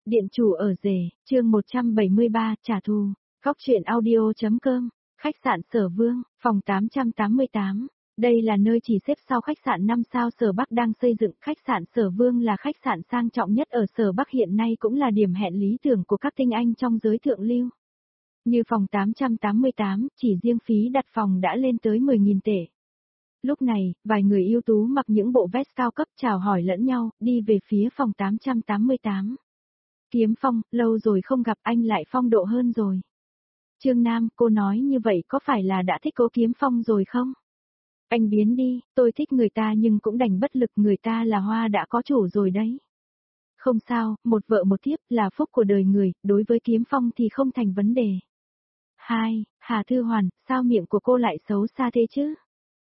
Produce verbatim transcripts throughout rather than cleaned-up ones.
Điện chủ ở rể, chương một trăm bảy mươi ba, trả thù. Góc truyện audio.com, khách sạn Sở Vương, phòng tám trăm tám mươi tám. Đây là nơi chỉ xếp sau khách sạn năm sao Sở Bắc đang xây dựng. Khách sạn Sở Vương là khách sạn sang trọng nhất ở Sở Bắc hiện nay, cũng là điểm hẹn lý tưởng của các tinh anh trong giới thượng lưu. Như phòng tám trăm tám mươi tám, chỉ riêng phí đặt phòng đã lên tới mười nghìn tệ. Lúc này, vài người ưu tú mặc những bộ vest cao cấp chào hỏi lẫn nhau, đi về phía phòng tám trăm tám mươi tám. Kiếm Phong, lâu rồi không gặp, anh lại phong độ hơn rồi. Trương Nam, cô nói như vậy có phải là đã thích Cố Kiếm Phong rồi không? Anh biến đi, tôi thích người ta nhưng cũng đành bất lực, người ta là hoa đã có chủ rồi đấy. Không sao, một vợ một thiếp là phúc của đời người, đối với Kiếm Phong thì không thành vấn đề. Hai, Hà Thư Hoàn, sao miệng của cô lại xấu xa thế chứ?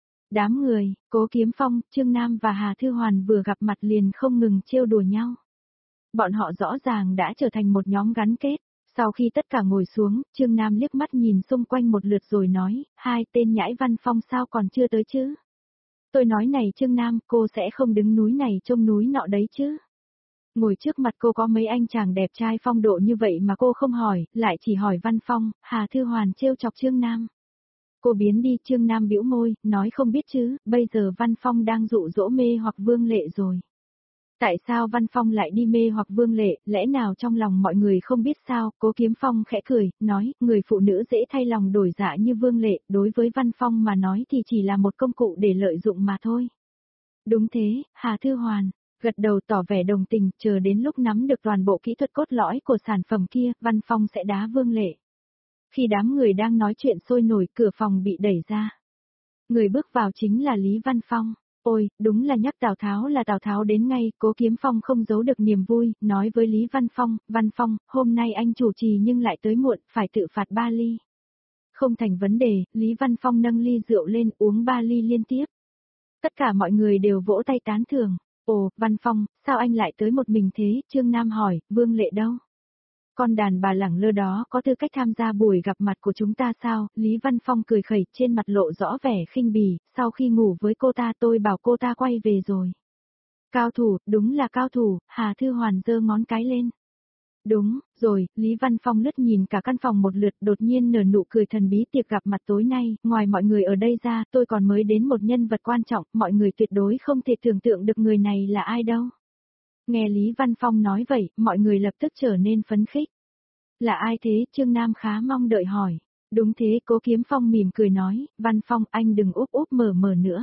Đám người, Cố Kiếm Phong, Trương Nam và Hà Thư Hoàn vừa gặp mặt liền không ngừng trêu đùa nhau. Bọn họ rõ ràng đã trở thành một nhóm gắn kết. Sau khi tất cả ngồi xuống, Trương Nam liếc mắt nhìn xung quanh một lượt rồi nói, hai tên nhãi Văn Phong sao còn chưa tới chứ? Tôi nói này Trương Nam, cô sẽ không đứng núi này trông núi nọ đấy chứ? Ngồi trước mặt cô có mấy anh chàng đẹp trai phong độ như vậy mà cô không hỏi, lại chỉ hỏi Văn Phong. Hà Thư Hoàn trêu chọc Trương Nam. Cô biến đi, Trương Nam bĩu môi, nói không biết chứ, bây giờ Văn Phong đang dụ dỗ mê hoặc Vương Lệ rồi. Tại sao Văn Phong lại đi mê hoặc Vương Lệ, lẽ nào trong lòng mọi người không biết sao? Cố Kiếm Phong khẽ cười, nói, người phụ nữ dễ thay lòng đổi dạ như Vương Lệ, đối với Văn Phong mà nói thì chỉ là một công cụ để lợi dụng mà thôi. Đúng thế, Hà Thư Hoàn, gật đầu tỏ vẻ đồng tình, chờ đến lúc nắm được toàn bộ kỹ thuật cốt lõi của sản phẩm kia, Văn Phong sẽ đá Vương Lệ. Khi đám người đang nói chuyện sôi nổi, cửa phòng bị đẩy ra. Người bước vào chính là Lý Văn Phong. Ôi, đúng là nhắc Tào Tháo là Tào Tháo đến ngay, Cố Kiếm Phong không giấu được niềm vui, nói với Lý Văn Phong, Văn Phong, hôm nay anh chủ trì nhưng lại tới muộn, phải tự phạt ba ly. Không thành vấn đề, Lý Văn Phong nâng ly rượu lên uống ba ly liên tiếp. Tất cả mọi người đều vỗ tay tán thưởng. Ồ, Văn Phong, sao anh lại tới một mình thế? Trương Nam hỏi, Vương Lệ đâu? Con đàn bà lẳng lơ đó có tư cách tham gia buổi gặp mặt của chúng ta sao? Lý Văn Phong cười khẩy, trên mặt lộ rõ vẻ khinh bỉ, sau khi ngủ với cô ta tôi bảo cô ta quay về rồi. Cao thủ, đúng là cao thủ, Hà Thư Hoàn giơ ngón cái lên. Đúng, rồi, Lý Văn Phong lướt nhìn cả căn phòng một lượt, đột nhiên nở nụ cười thần bí. Tiệc gặp mặt tối nay, ngoài mọi người ở đây ra, tôi còn mới đến một nhân vật quan trọng, mọi người tuyệt đối không thể tưởng tượng được người này là ai đâu. Nghe Lý Văn Phong nói vậy, mọi người lập tức trở nên phấn khích. Là ai thế? Trương Nam khá mong đợi hỏi. Đúng thế, Cố Kiếm Phong mỉm cười nói, Văn Phong anh đừng úp úp mở mở nữa.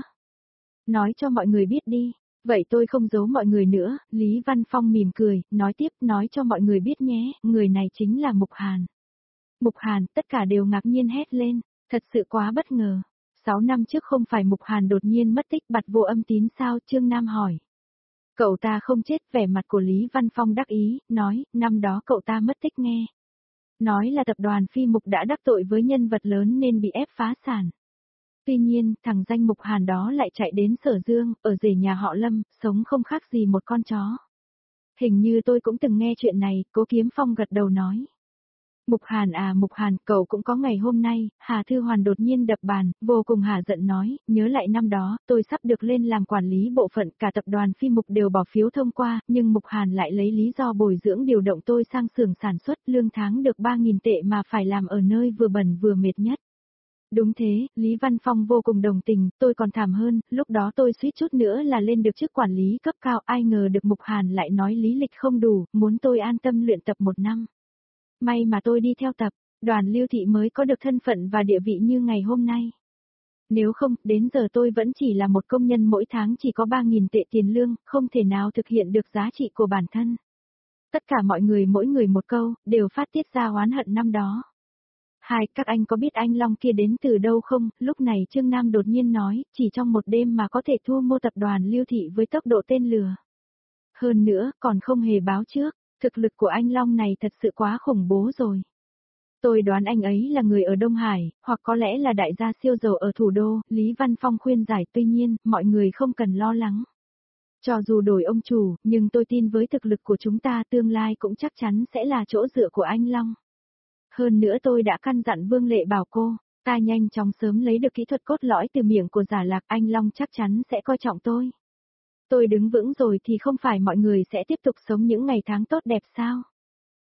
Nói cho mọi người biết đi. Vậy tôi không giấu mọi người nữa, Lý Văn Phong mỉm cười, nói tiếp, nói cho mọi người biết nhé, người này chính là Mục Hàn. Mục Hàn, tất cả đều ngạc nhiên hét lên, thật sự quá bất ngờ. Sáu năm trước không phải Mục Hàn đột nhiên mất tích bặt vô âm tín sao? Trương Nam hỏi. Cậu ta không chết, vẻ mặt của Lý Văn Phong đắc ý, nói, năm đó cậu ta mất tích nghe. Nói là tập đoàn Phi Mục đã đắc tội với nhân vật lớn nên bị ép phá sản. Tuy nhiên, thằng danh Mục Hàn đó lại chạy đến Sở Dương, ở rể nhà họ Lâm, sống không khác gì một con chó. Hình như tôi cũng từng nghe chuyện này, Cố Kiếm Phong gật đầu nói. Mục Hàn à Mục Hàn, cậu cũng có ngày hôm nay. Hà Thư Hoàn đột nhiên đập bàn, vô cùng hả giận nói, nhớ lại năm đó, tôi sắp được lên làm quản lý bộ phận, cả tập đoàn Phi Mục đều bỏ phiếu thông qua, nhưng Mục Hàn lại lấy lý do bồi dưỡng điều động tôi sang xưởng sản xuất, lương tháng được ba nghìn tệ mà phải làm ở nơi vừa bẩn vừa mệt nhất. Đúng thế, Lý Văn Phong vô cùng đồng tình, tôi còn thảm hơn, lúc đó tôi suýt chút nữa là lên được chức quản lý cấp cao, ai ngờ được Mục Hàn lại nói lý lịch không đủ, muốn tôi an tâm luyện tập một năm. May mà tôi đi theo tập, Đoàn Lưu Thị mới có được thân phận và địa vị như ngày hôm nay. Nếu không, đến giờ tôi vẫn chỉ là một công nhân mỗi tháng chỉ có ba nghìn tệ tiền lương, không thể nào thực hiện được giá trị của bản thân. Tất cả mọi người mỗi người một câu, đều phát tiết ra oán hận năm đó. Hai, các anh có biết anh Long kia đến từ đâu không? Lúc này Trương Nam đột nhiên nói, chỉ trong một đêm mà có thể thu mua tập đoàn Lưu Thị với tốc độ tên lửa. Hơn nữa, còn không hề báo trước, thực lực của anh Long này thật sự quá khủng bố rồi. Tôi đoán anh ấy là người ở Đông Hải, hoặc có lẽ là đại gia siêu giàu ở thủ đô, Lý Văn Phong khuyên giải, tuy nhiên, mọi người không cần lo lắng. Cho dù đổi ông chủ, nhưng tôi tin với thực lực của chúng ta tương lai cũng chắc chắn sẽ là chỗ dựa của anh Long. Hơn nữa tôi đã căn dặn Vương Lệ bảo cô, ta nhanh chóng sớm lấy được kỹ thuật cốt lõi từ miệng của Giả Lạc, anh Long chắc chắn sẽ coi trọng tôi. Tôi đứng vững rồi thì không phải mọi người sẽ tiếp tục sống những ngày tháng tốt đẹp sao?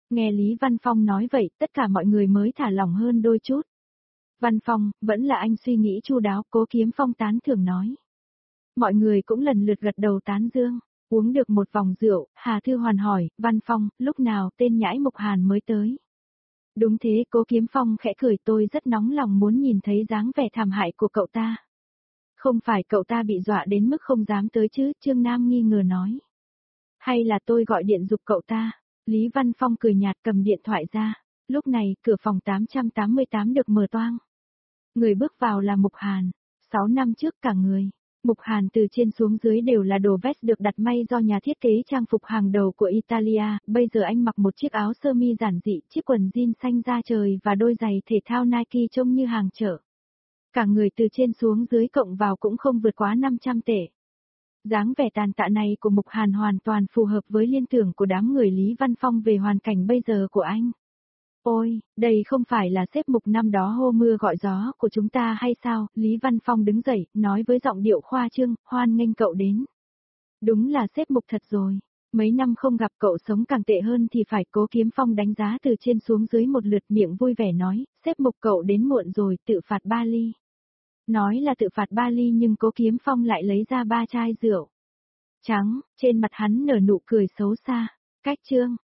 Nghe Lý Văn Phong nói vậy, tất cả mọi người mới thả lỏng hơn đôi chút. Văn Phong, vẫn là anh suy nghĩ chu đáo, Cố Kiếm Phong tán thưởng nói. Mọi người cũng lần lượt gật đầu tán dương. Uống được một vòng rượu, Hà Thư Hoàn hỏi, Văn Phong, lúc nào tên nhãi Mục Hàn mới tới? Đúng thế, Cố Kiếm Phong khẽ cười, tôi rất nóng lòng muốn nhìn thấy dáng vẻ thảm hại của cậu ta. Không phải cậu ta bị dọa đến mức không dám tới chứ, Trương Nam nghi ngờ nói. Hay là tôi gọi điện giục cậu ta? Lý Văn Phong cười nhạt cầm điện thoại ra. Lúc này, cửa phòng tám trăm tám mươi tám được mở toang. Người bước vào là Mục Hàn. Sáu năm trước cả người. Mục Hàn từ trên xuống dưới đều là đồ vest được đặt may do nhà thiết kế trang phục hàng đầu của Italia, bây giờ anh mặc một chiếc áo sơ mi giản dị, chiếc quần jean xanh da trời và đôi giày thể thao Nike trông như hàng chợ. Cả người từ trên xuống dưới cộng vào cũng không vượt quá năm trăm tệ. Dáng vẻ tàn tạ này của Mục Hàn hoàn toàn phù hợp với liên tưởng của đám người Lý Văn Phong về hoàn cảnh bây giờ của anh. Ôi, đây không phải là sếp Mục năm đó hô mưa gọi gió của chúng ta hay sao? Lý Văn Phong đứng dậy, nói với giọng điệu khoa trương, hoan nghênh cậu đến. Đúng là sếp Mục thật rồi. Mấy năm không gặp cậu sống càng tệ hơn thì phải. Cố Kiếm Phong đánh giá từ trên xuống dưới một lượt, miệng vui vẻ nói, sếp Mục cậu đến muộn rồi, tự phạt ba ly. Nói là tự phạt ba ly nhưng Cố Kiếm Phong lại lấy ra ba chai rượu trắng, trên mặt hắn nở nụ cười xấu xa. Cách chương